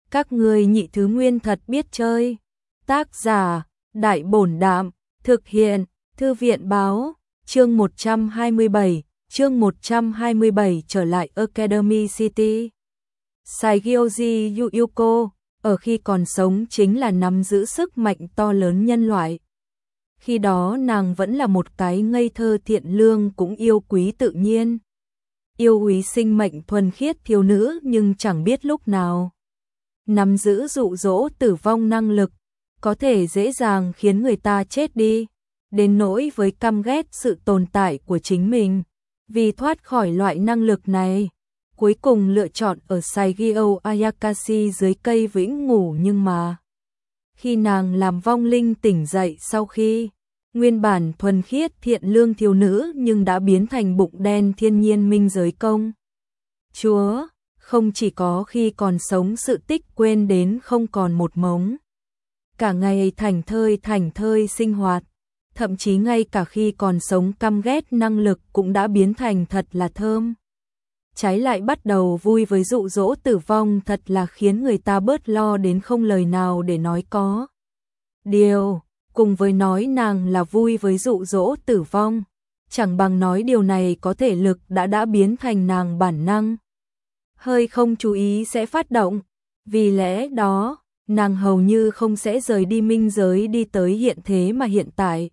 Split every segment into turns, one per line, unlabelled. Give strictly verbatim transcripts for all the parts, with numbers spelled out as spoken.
Các ngươi nhị thứ nguyên thật biết chơi. Tác giả, Đại Bổn Đạm, thực hiện, Thư viện Báo, chương một trăm hai mươi bảy, chương một trăm hai mươi bảy trở lại Academy City. Saigyoji Yuuko, ở khi còn sống chính là nắm giữ sức mạnh to lớn nhân loại. Khi đó nàng vẫn là một cái ngây thơ thiện lương cũng yêu quý tự nhiên. Yêu quý sinh mệnh thuần khiết thiếu nữ nhưng chẳng biết lúc nào. Nắm giữ dụ dỗ tử vong năng lực, có thể dễ dàng khiến người ta chết đi, đến nỗi với căm ghét sự tồn tại của chính mình. Vì thoát khỏi loại năng lực này, cuối cùng lựa chọn ở Saigyo Ayakashi dưới cây vĩnh ngủ nhưng mà khi nàng làm vong linh tỉnh dậy sau khi nguyên bản thuần khiết thiện lương thiếu nữ nhưng đã biến thành bụng đen thiên nhiên minh giới công chúa, không chỉ có khi còn sống sự tích quên đến không còn một mống. Cả ngày thảnh thơi thảnh thơi sinh hoạt, thậm chí ngay cả khi còn sống căm ghét năng lực cũng đã biến thành thật là thơm. Trái lại bắt đầu vui với dụ dỗ tử vong thật là khiến người ta bớt lo đến không lời nào để nói có. Điều, cùng với nói nàng là vui với dụ dỗ tử vong, chẳng bằng nói điều này có thể lực đã đã biến thành nàng bản năng. Hơi không chú ý sẽ phát động, vì lẽ đó, nàng hầu như không sẽ rời đi minh giới đi tới hiện thế mà hiện tại.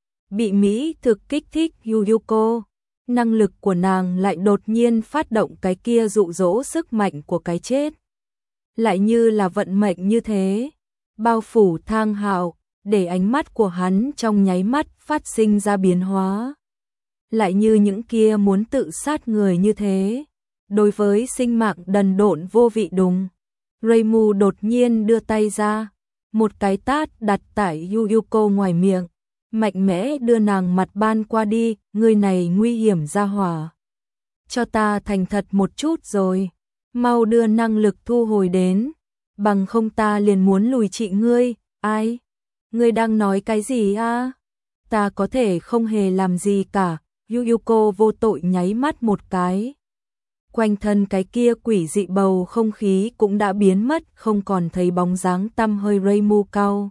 Bị Mỹ thực kích thích Yuuko, năng lực của nàng lại đột nhiên phát động cái kia dụ dỗ sức mạnh của cái chết. Lại như là vận mệnh như thế, bao phủ Thang Hạo, để ánh mắt của hắn trong nháy mắt phát sinh ra biến hóa. Lại như những kia muốn tự sát người như thế, đối với sinh mạng đần độn vô vị đùng. Reimu đột nhiên đưa tay ra, một cái tát đặt tại Yuuko ngoài miệng, mạnh mẽ đưa nàng mặt ban qua đi, người này nguy hiểm ra hỏa. Cho ta thành thật một chút rồi, mau đưa năng lực thu hồi đến, bằng không ta liền muốn lùi trị ngươi. Ai? Ngươi đang nói cái gì a? Ta có thể không hề làm gì cả. Yuuko vô tội nháy mắt một cái. Quanh thân cái kia quỷ dị bầu không khí cũng đã biến mất, không còn thấy bóng dáng tăm hơi. Reimu cau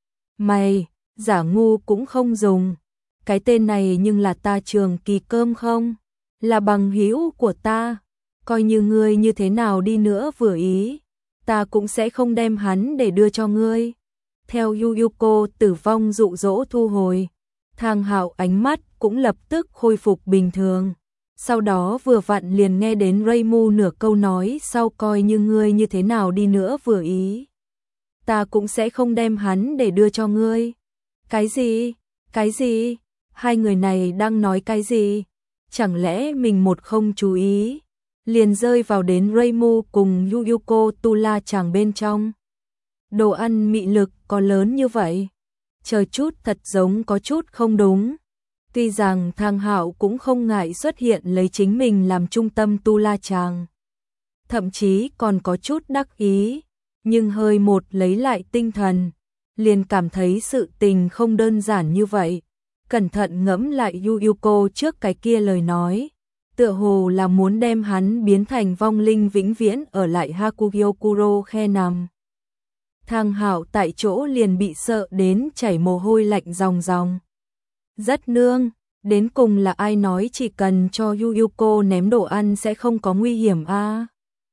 mày, giả ngu cũng không dùng. Cái tên này nhưng là ta Trường Kỳ Cơm không? Là bằng hữu của ta. Coi như ngươi như thế nào đi nữa vừa ý, ta cũng sẽ không đem hắn để đưa cho ngươi. Theo Yuuko tử vong dụ dỗ thu hồi, Thang Hạo ánh mắt cũng lập tức khôi phục bình thường. Sau đó vừa vặn liền nghe đến Reimu nửa câu nói sau, coi như ngươi như thế nào đi nữa vừa ý, ta cũng sẽ không đem hắn để đưa cho ngươi. Cái gì? Cái gì? Hai người này đang nói cái gì? Chẳng lẽ mình một không chú ý, liền rơi vào đến Reimu cùng Yuuko tu la chàng bên trong? Đồ ăn mị lực có lớn như vậy? Chờ chút thật giống có chút không đúng. Tuy rằng Thang Hạo cũng không ngại xuất hiện lấy chính mình làm trung tâm tu la chàng, thậm chí còn có chút đắc ý, nhưng hơi một lấy lại tinh thần, liền cảm thấy sự tình không đơn giản như vậy. Cẩn thận ngẫm lại Yuuko trước cái kia lời nói, tựa hồ là muốn đem hắn biến thành vong linh vĩnh viễn ở lại Hakugyokuro khe nằm. Thang Hạo tại chỗ liền bị sợ đến chảy mồ hôi lạnh ròng ròng. Rất nương, đến cùng là ai nói chỉ cần cho Yuuko ném đồ ăn sẽ không có nguy hiểm a? À?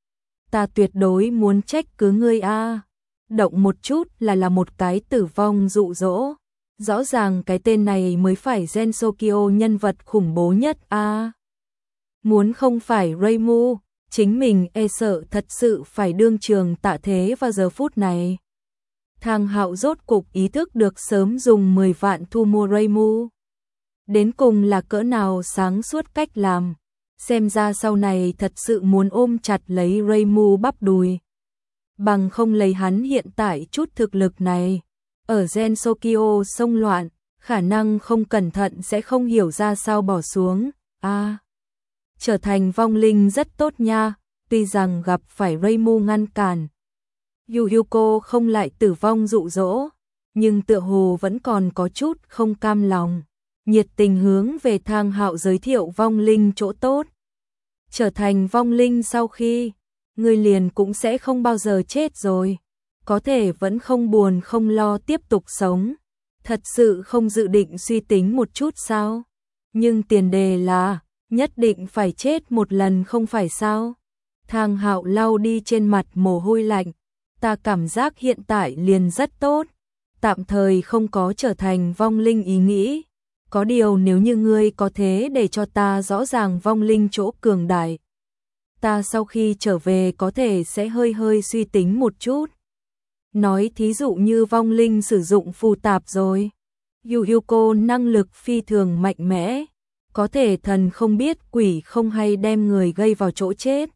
Ta tuyệt đối muốn trách cứ ngươi a. À? Động một chút là là một cái tử vong dụ dỗ. Rõ ràng cái tên này mới phải Gensokyo nhân vật khủng bố nhất a. À? Muốn không phải Reimu, chính mình e sợ thật sự phải đương trường tạ thế vào giờ phút này. Thang Hạo rốt cục ý thức được sớm dùng mười vạn thu mua Reimu. Đến cùng là cỡ nào sáng suốt cách làm. Xem ra sau này thật sự muốn ôm chặt lấy Reimu bắp đùi. Bằng không lấy hắn hiện tại chút thực lực này, ở Gensokyo xông loạn, khả năng không cẩn thận sẽ không hiểu ra sao bỏ xuống. A, à, trở thành vong linh rất tốt nha, tuy rằng gặp phải Reimu ngăn cản, Yuuko không lại tử vong dụ dỗ, nhưng tựa hồ vẫn còn có chút không cam lòng, nhiệt tình hướng về Thang Hạo giới thiệu vong linh chỗ tốt. Trở thành vong linh sau khi, ngươi liền cũng sẽ không bao giờ chết rồi. Có thể vẫn không buồn không lo tiếp tục sống. Thật sự không dự định suy tính một chút sao? Nhưng tiền đề là, nhất định phải chết một lần không phải sao? Thang Hạo lau đi trên mặt mồ hôi lạnh. Ta cảm giác hiện tại liền rất tốt. Tạm thời không có trở thành vong linh ý nghĩ. Có điều nếu như ngươi có thế để cho ta rõ ràng vong linh chỗ cường đại. Ta sau khi trở về có thể sẽ hơi hơi suy tính một chút. Nói thí dụ như vong linh sử dụng phù tạp rồi. Yuyuko năng lực phi thường mạnh mẽ. Có thể thần không biết quỷ không hay đem người gây vào chỗ chết.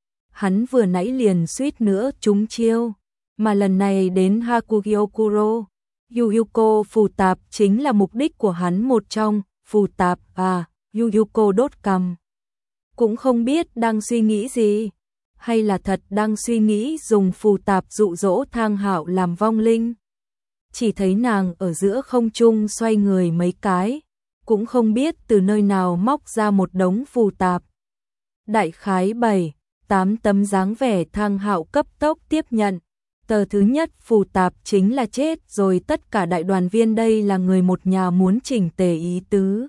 Hắn vừa nãy liền suýt nữa trúng chiêu. Mà lần này đến Hakugyokuro. Yuyuko phù tạp chính là mục đích của hắn một trong. Phù tạp à, Yuyuko đốt cằm. Cũng không biết đang suy nghĩ gì. Hay là thật đang suy nghĩ dùng phù tạp dụ dỗ Thang Hạo làm vong linh. Chỉ thấy nàng ở giữa không trung xoay người mấy cái. Cũng không biết từ nơi nào móc ra một đống phù tạp. Đại khái bảy, tám tấm dáng vẻ Thang Hạo cấp tốc tiếp nhận. Tờ thứ nhất phù tạp chính là chết rồi, tất cả đại đoàn viên đây là người một nhà muốn chỉnh tề ý tứ.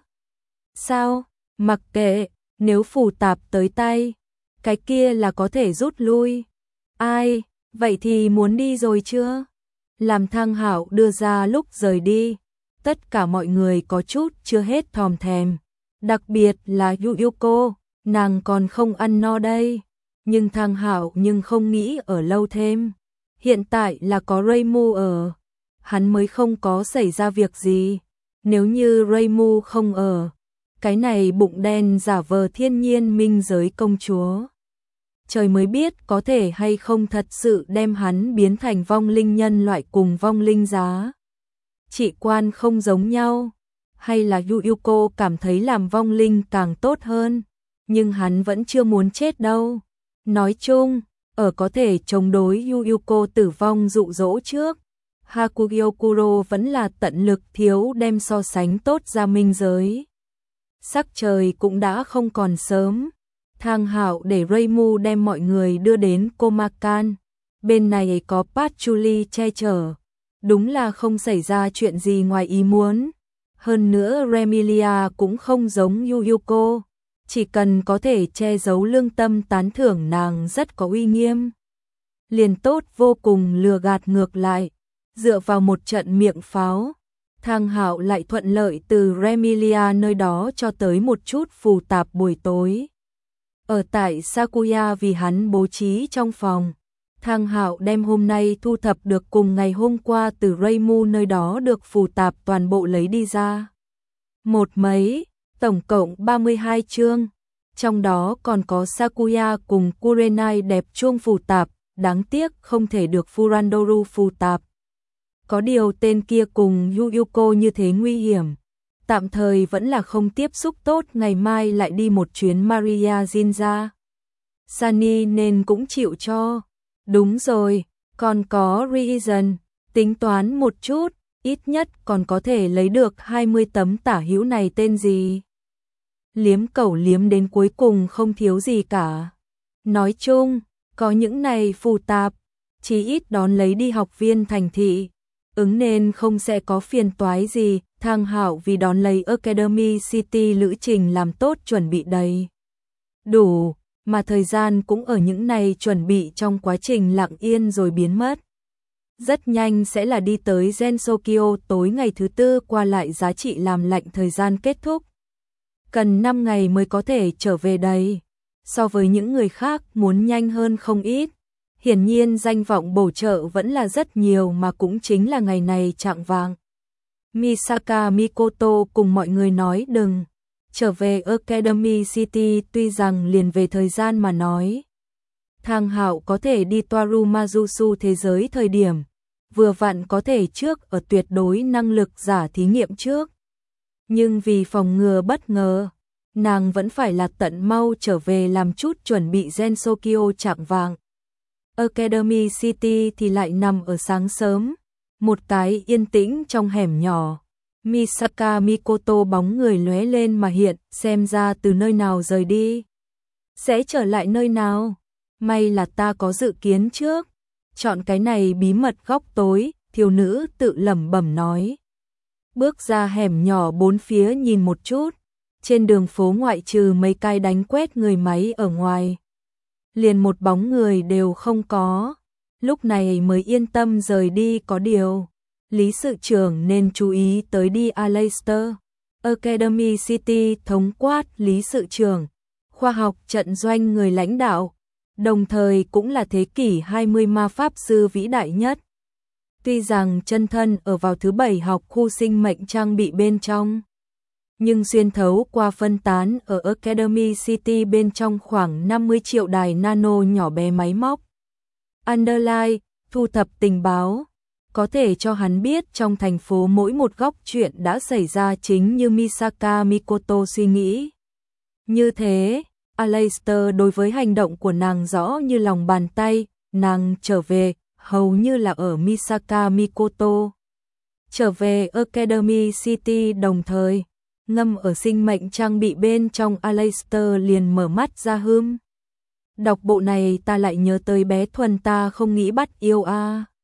Sao? Mặc kệ, nếu phù tạp tới tay, cái kia là có thể rút lui. Ai? Vậy thì muốn đi rồi chưa? Làm Thang Hạo đưa ra lúc rời đi. Tất cả mọi người có chút chưa hết thòm thèm. Đặc biệt là Yuyuko, nàng còn không ăn no đây. Nhưng Thang Hạo nhưng không nghĩ ở lâu thêm. Hiện tại là có Reimu ở. Hắn mới không có xảy ra việc gì. Nếu như Reimu không ở, cái này bụng đen giả vờ thiên nhiên minh giới công chúa. Trời mới biết có thể hay không thật sự đem hắn biến thành vong linh nhân loại cùng vong linh giá. Trị quan không giống nhau. Hay là Yuyuko cảm thấy làm vong linh càng tốt hơn. Nhưng hắn vẫn chưa muốn chết đâu. Nói chung, ở có thể chống đối Yuyuko tử vong dụ dỗ trước. Hakugyokuro vẫn là tận lực thiếu đem so sánh tốt ra minh giới. Sắc trời cũng đã không còn sớm. Thang Hạo để Reimu đem mọi người đưa đến Komakan. Bên này có Patchouli che chở. Đúng là không xảy ra chuyện gì ngoài ý muốn. Hơn nữa Remilia cũng không giống Yuyuko. Chỉ cần có thể che giấu lương tâm tán thưởng nàng rất có uy nghiêm. Liền tốt vô cùng lừa gạt ngược lại. Dựa vào một trận miệng pháo, Thang Hạo lại thuận lợi từ Remilia nơi đó cho tới một chút phù tạp buổi tối. Ở tại Sakuya vì hắn bố trí trong phòng. Thang Hạo đem hôm nay thu thập được cùng ngày hôm qua từ Reimu nơi đó được phù tạp toàn bộ lấy đi ra. Một mấy, tổng cộng ba mươi hai chương. Trong đó còn có Sakuya cùng Kurenai đẹp chuông phù tạp, đáng tiếc không thể được Furandoru phù tạp. Có điều tên kia cùng Yuyuko như thế nguy hiểm. Tạm thời vẫn là không tiếp xúc tốt, ngày mai lại đi một chuyến Maria Jinja. Sunny nên cũng chịu cho. Đúng rồi, còn có Reason, tính toán một chút, ít nhất còn có thể lấy được hai mươi tấm tả hữu này tên gì. Liếm cẩu liếm đến cuối cùng không thiếu gì cả. Nói chung, có những này phù tạp, chí ít đón lấy đi học viên thành thị. Ứng nên không sẽ có phiền toái gì. Thang Hạo vì đón lấy Academy City lữ trình làm tốt chuẩn bị đầy đủ, mà thời gian cũng ở những này chuẩn bị trong quá trình lặng yên rồi biến mất. Rất nhanh sẽ là đi tới Gensokyo tối ngày thứ tư, qua lại giá trị làm lạnh thời gian kết thúc. Cần năm ngày mới có thể trở về đây. So với những người khác muốn nhanh hơn không ít. Hiển nhiên danh vọng bổ trợ vẫn là rất nhiều, mà cũng chính là ngày này chạng vạng. Misaka Mikoto cùng mọi người nói đừng trở về Academy City, tuy rằng liền về thời gian mà nói. Thang Hạo có thể đi Toaru Majusu thế giới thời điểm, vừa vặn có thể trước ở tuyệt đối năng lực giả thí nghiệm trước. Nhưng vì phòng ngừa bất ngờ, nàng vẫn phải là tận mau trở về làm chút chuẩn bị. Gensokyo chạng vạng. Academy City thì lại nằm ở sáng sớm. Một cái yên tĩnh trong hẻm nhỏ. Misaka Mikoto bóng người lóe lên mà hiện, xem ra từ nơi nào rời đi. Sẽ trở lại nơi nào? May là ta có dự kiến trước, chọn cái này bí mật góc tối, thiếu nữ tự lẩm bẩm nói. Bước ra hẻm nhỏ bốn phía nhìn một chút, trên đường phố ngoại trừ mấy cái đánh quét người máy ở ngoài, liền một bóng người đều không có, lúc này mới yên tâm rời đi. Có điều, Lý sự trưởng nên chú ý tới đi Aleister. Academy City thống quát Lý sự trưởng, khoa học trận doanh người lãnh đạo, đồng thời cũng là thế kỷ hai mươi ma pháp sư vĩ đại nhất. Tuy rằng chân thân ở vào thứ bảy học khu sinh mệnh trang bị bên trong, nhưng xuyên thấu qua phân tán ở Academy City bên trong khoảng năm mươi triệu đài nano nhỏ bé máy móc. Underline, thu thập tình báo, có thể cho hắn biết trong thành phố mỗi một góc chuyện đã xảy ra chính như Misaka Mikoto suy nghĩ. Như thế, Aleister đối với hành động của nàng rõ như lòng bàn tay, nàng trở về, hầu như là ở Misaka Mikoto. Trở về Academy City đồng thời, ngâm ở sinh mệnh trang bị bên trong Aleister liền mở mắt ra hưm. Đọc bộ này ta lại nhớ tới bé Thuần ta không nghĩ bắt yêu a. À.